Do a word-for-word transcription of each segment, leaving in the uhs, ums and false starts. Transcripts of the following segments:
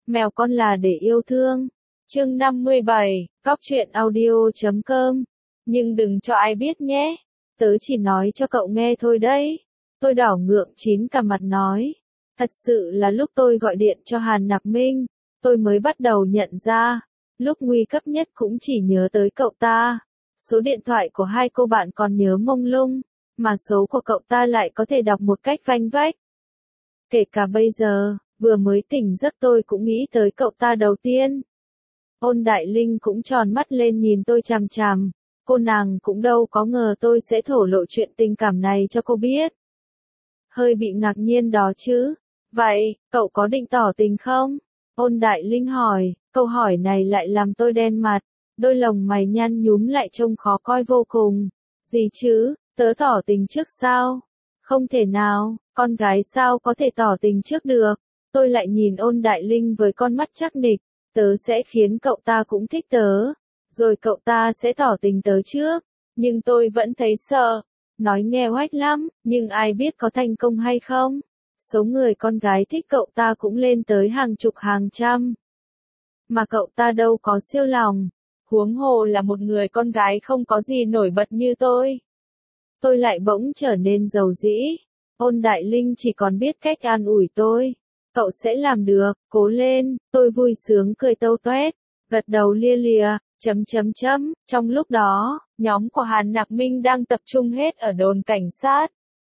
Mèo con là để yêu thương. Chương năm mươi bảy, cóc truyện audio chấm com. Nhưng đừng cho ai biết nhé. Tớ chỉ nói cho cậu nghe thôi đấy. Tôi đỏ ngượng chín cả mặt nói. Thật sự là lúc tôi gọi điện cho Hàn Nặc Minh, tôi mới bắt đầu nhận ra. Lúc nguy cấp nhất cũng chỉ nhớ tới cậu ta. Số điện thoại của hai cô bạn còn nhớ mông lung, mà số của cậu ta lại có thể đọc một cách vanh vách. Kể cả bây giờ, vừa mới tỉnh giấc tôi cũng nghĩ tới cậu ta đầu tiên. Ôn Đại Linh cũng tròn mắt lên nhìn tôi chằm chằm, cô nàng cũng đâu có ngờ tôi sẽ thổ lộ chuyện tình cảm này cho cô biết. Hơi bị ngạc nhiên đó chứ. Vậy, cậu có định tỏ tình không? Ôn Đại Linh hỏi, câu hỏi này lại làm tôi đen mặt, đôi lồng mày nhăn nhúm lại trông khó coi vô cùng. Gì chứ, tớ tỏ tình trước sao? Không thể nào, con gái sao có thể tỏ tình trước được? Tôi lại nhìn Ôn Đại Linh với con mắt chắc nịch, tớ sẽ khiến cậu ta cũng thích tớ, rồi cậu ta sẽ tỏ tình tớ trước, nhưng tôi vẫn thấy sợ. Nói nghe oách lắm, nhưng ai biết có thành công hay không? Số người con gái thích cậu ta cũng lên tới hàng chục hàng trăm. Mà cậu ta đâu có siêu lòng, huống hồ là một người con gái không có gì nổi bật như tôi. Tôi lại bỗng trở nên giàu dĩ. Ôn Đại Linh chỉ còn biết cách an ủi tôi. Cậu sẽ làm được, cố lên, tôi vui sướng cười tâu toét, gật đầu lia lịa, chấm chấm chấm. Trong lúc đó, nhóm của Hàn Nặc Minh đang tập trung hết ở đồn cảnh sát.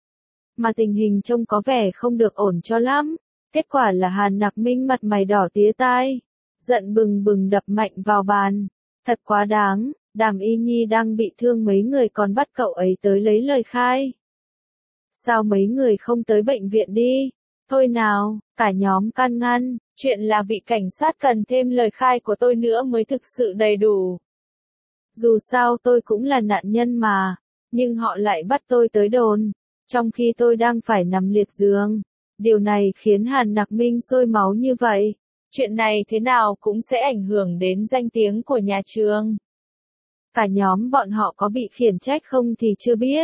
Mà tình hình trông có vẻ không được ổn cho lắm. Kết quả là Hàn Nặc Minh mặt mày đỏ tía tai, giận bừng bừng đập mạnh vào bàn. Thật quá đáng, Đàm Y Nhi đang bị thương mấy người còn bắt cậu ấy tới lấy lời khai. Sao mấy người không tới bệnh viện đi? Thôi nào, cả nhóm can ngăn, chuyện là vị cảnh sát cần thêm lời khai của tôi nữa mới thực sự đầy đủ. Dù sao tôi cũng là nạn nhân mà, nhưng họ lại bắt tôi tới đồn, trong khi tôi đang phải nằm liệt giường. Điều này khiến Hàn Nặc Minh sôi máu như vậy. Chuyện này thế nào cũng sẽ ảnh hưởng đến danh tiếng của nhà trường. Cả nhóm bọn họ có bị khiển trách không thì chưa biết.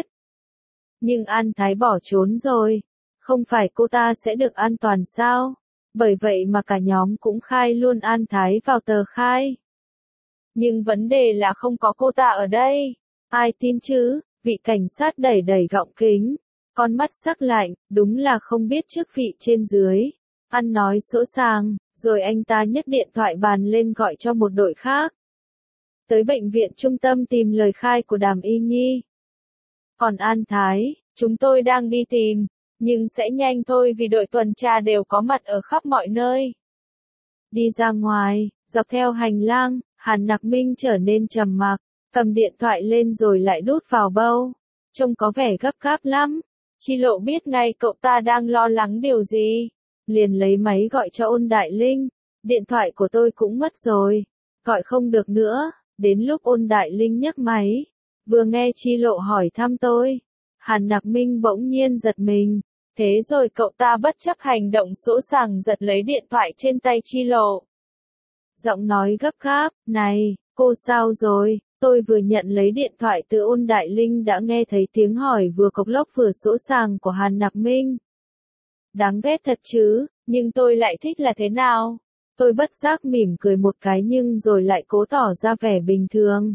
Nhưng An Thái bỏ trốn rồi. Không phải cô ta sẽ được an toàn sao? Bởi vậy mà cả nhóm cũng khai luôn An Thái vào tờ khai. Nhưng vấn đề là không có cô ta ở đây. Ai tin chứ? Vị cảnh sát đẩy đẩy gọng kính, con mắt sắc lạnh, đúng là không biết chức vị trên dưới. Ăn nói sỗ sàng, rồi anh ta nhấc điện thoại bàn lên gọi cho một đội khác. Tới bệnh viện trung tâm tìm lời khai của Đàm Y Nhi. Còn An Thái, chúng tôi đang đi tìm. Nhưng sẽ nhanh thôi vì đội tuần tra đều có mặt ở khắp mọi nơi. Đi ra ngoài, dọc theo hành lang, Hàn Nặc Minh trở nên trầm mặc, cầm điện thoại lên rồi lại đút vào bâu. Trông có vẻ gấp gáp lắm. Chi Lộ biết ngay cậu ta đang lo lắng điều gì. Liền lấy máy gọi cho Ôn Đại Linh. Điện thoại của tôi cũng mất rồi. Gọi không được nữa. Đến lúc Ôn Đại Linh nhấc máy, vừa nghe Chi Lộ hỏi thăm tôi, Hàn Nặc Minh bỗng nhiên giật mình. Thế rồi cậu ta bất chấp hành động sỗ sàng giật lấy điện thoại trên tay Chi Lộ. Giọng nói gấp gáp, này, cô sao rồi? Tôi vừa nhận lấy điện thoại từ Ôn Đại Linh đã nghe thấy tiếng hỏi vừa cộc lốc vừa sỗ sàng của Hàn Nặc Minh. Đáng ghét thật chứ, nhưng tôi lại thích là thế nào? Tôi bất giác mỉm cười một cái nhưng rồi lại cố tỏ ra vẻ bình thường.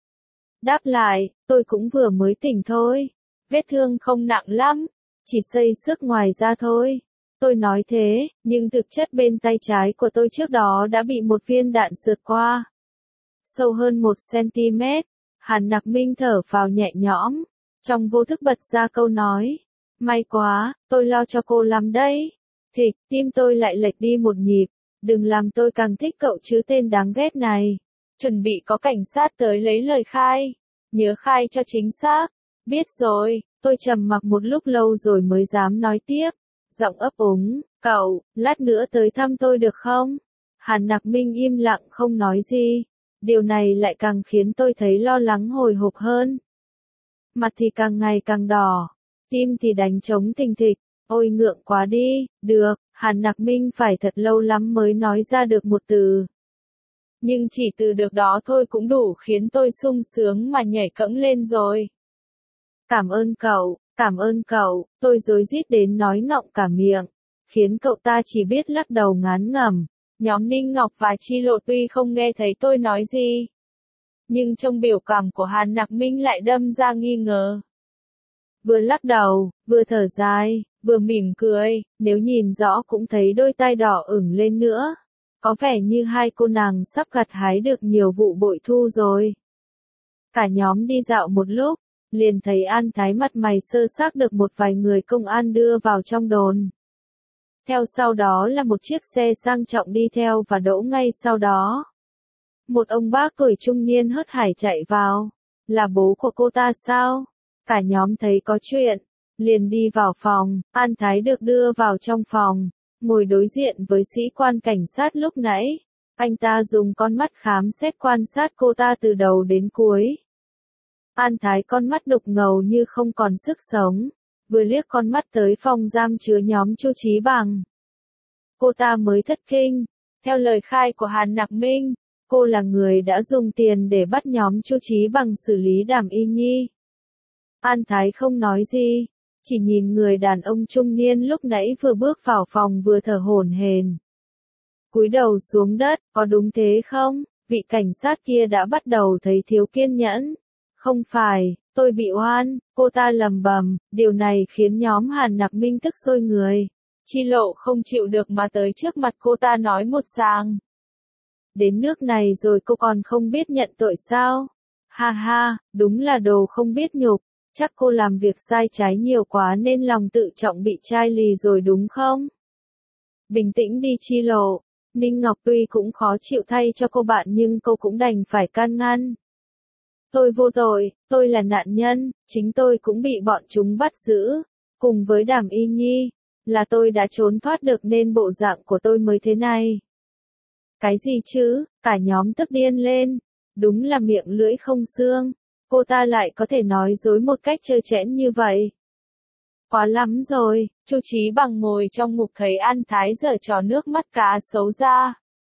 Đáp lại, tôi cũng vừa mới tỉnh thôi. Vết thương không nặng lắm. Chỉ xây xước ngoài da thôi. Tôi nói thế, nhưng thực chất bên tay trái của tôi trước đó đã bị một viên đạn sượt qua. Sâu hơn một xăng-ti-mét. Hàn Nặc Minh thở phào nhẹ nhõm. Trong vô thức bật ra câu nói. May quá, tôi lo cho cô lắm đấy. Thịch, tim tôi lại lệch đi một nhịp. Đừng làm tôi càng thích cậu chứ tên đáng ghét này. Chuẩn bị có cảnh sát tới lấy lời khai. Nhớ khai cho chính xác. Biết rồi. Tôi trầm mặc một lúc lâu rồi mới dám nói tiếp. Giọng ấp úng, cậu, lát nữa tới thăm tôi được không? Hàn Nặc Minh im lặng không nói gì. Điều này lại càng khiến tôi thấy lo lắng hồi hộp hơn. Mặt thì càng ngày càng đỏ. Tim thì đánh trống thình thịch. Ôi ngượng quá đi, được, Hàn Nặc Minh phải thật lâu lắm mới nói ra được một từ. Nhưng chỉ từ được đó thôi cũng đủ khiến tôi sung sướng mà nhảy cẫng lên rồi. Cảm ơn cậu, cảm ơn cậu, tôi rối rít đến nói ngọng cả miệng, khiến cậu ta chỉ biết lắc đầu ngán ngẩm. Nhóm Ninh Ngọc và Chi Lộ tuy không nghe thấy tôi nói gì, nhưng trong biểu cảm của Hàn Nặc Minh lại đâm ra nghi ngờ. Vừa lắc đầu, vừa thở dài, vừa mỉm cười, nếu nhìn rõ cũng thấy đôi tai đỏ ửng lên nữa. Có vẻ như hai cô nàng sắp gặt hái được nhiều vụ bội thu rồi. Cả nhóm đi dạo một lúc, liền thấy An Thái mặt mày sơ xác được một vài người công an đưa vào trong đồn. Theo sau đó là một chiếc xe sang trọng đi theo và đỗ ngay sau đó. Một ông bác tuổi trung niên hớt hải chạy vào. Là bố của cô ta sao? Cả nhóm thấy có chuyện, liền đi vào phòng. An Thái được đưa vào trong phòng, ngồi đối diện với sĩ quan cảnh sát lúc nãy. Anh ta dùng con mắt khám xét quan sát cô ta từ đầu đến cuối. An Thái con mắt đục ngầu như không còn sức sống, vừa liếc con mắt tới phòng giam chứa nhóm Chu Chí Bằng. Cô ta mới thất kinh. Theo lời khai của Hàn Nặc Minh, cô là người đã dùng tiền để bắt nhóm Chu Chí Bằng xử lý Đàm Y Nhi. An Thái không nói gì, chỉ nhìn người đàn ông trung niên lúc nãy vừa bước vào phòng vừa thở hổn hển. Cúi đầu xuống đất, có đúng thế không? Vị cảnh sát kia đã bắt đầu thấy thiếu kiên nhẫn. Không phải, tôi bị oan, cô ta lầm bầm, điều này khiến nhóm Hàn Nặc Minh tức sôi người. Chi Lộ không chịu được mà tới trước mặt cô ta nói một tràng. Đến nước này rồi cô còn không biết nhận tội sao? Ha ha, đúng là đồ không biết nhục, chắc cô làm việc sai trái nhiều quá nên lòng tự trọng bị chai lì rồi đúng không? Bình tĩnh đi Chi Lộ, Ninh Ngọc tuy cũng khó chịu thay cho cô bạn nhưng cô cũng đành phải can ngăn. Tôi vô tội, tôi là nạn nhân, chính tôi cũng bị bọn chúng bắt giữ, cùng với Đàm Y Nhi, là tôi đã trốn thoát được nên bộ dạng của tôi mới thế này. Cái gì chứ, cả nhóm tức điên lên, đúng là miệng lưỡi không xương, cô ta lại có thể nói dối một cách trơ trẽn như vậy. Quá lắm rồi, Chu Chí Bằng ngồi trong ngục thấy An Thái giở trò nước mắt cá xấu ra.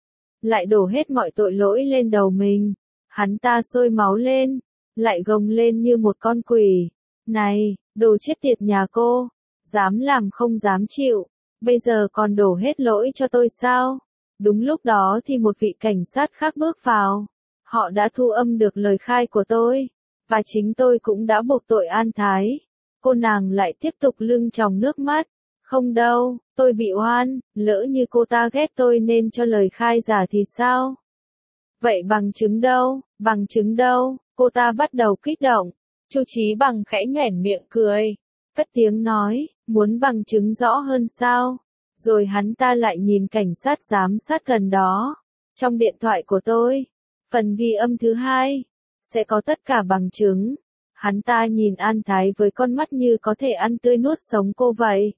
Lại đổ hết mọi tội lỗi lên đầu mình. Hắn ta sôi máu lên, lại gồng lên như một con quỷ. Này, đồ chết tiệt nhà cô, dám làm không dám chịu, bây giờ còn đổ hết lỗi cho tôi sao? Đúng lúc đó thì một vị cảnh sát khác bước vào. Họ đã thu âm được lời khai của tôi, và chính tôi cũng đã buộc tội An Thái. Cô nàng lại tiếp tục lưng tròng nước mắt. Không đâu, tôi bị oan, lỡ như cô ta ghét tôi nên cho lời khai giả thì sao? Vậy bằng chứng đâu, bằng chứng đâu, cô ta bắt đầu kích động. Chu Chí Bằng khẽ nhoẻn miệng cười, cất tiếng nói, muốn bằng chứng rõ hơn sao? Rồi hắn ta lại nhìn cảnh sát giám sát gần đó. Trong điện thoại của tôi, phần ghi âm thứ hai, sẽ có tất cả bằng chứng. Hắn ta nhìn An Thái với con mắt như có thể ăn tươi nuốt sống cô vậy.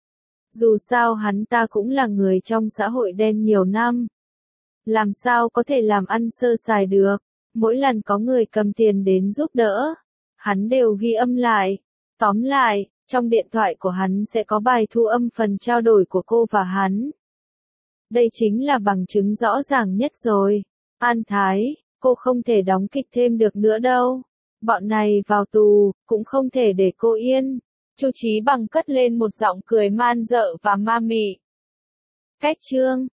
Dù sao hắn ta cũng là người trong xã hội đen nhiều năm. Làm sao có thể làm ăn sơ sài được, mỗi lần có người cầm tiền đến giúp đỡ, hắn đều ghi âm lại. Tóm lại, trong điện thoại của hắn sẽ có bài thu âm phần trao đổi của cô và hắn. Đây chính là bằng chứng rõ ràng nhất rồi. An Thái, cô không thể đóng kịch thêm được nữa đâu. Bọn này vào tù, cũng không thể để cô yên. Chu Chí Bằng cất lên một giọng cười man dợ và ma mị. Cách chương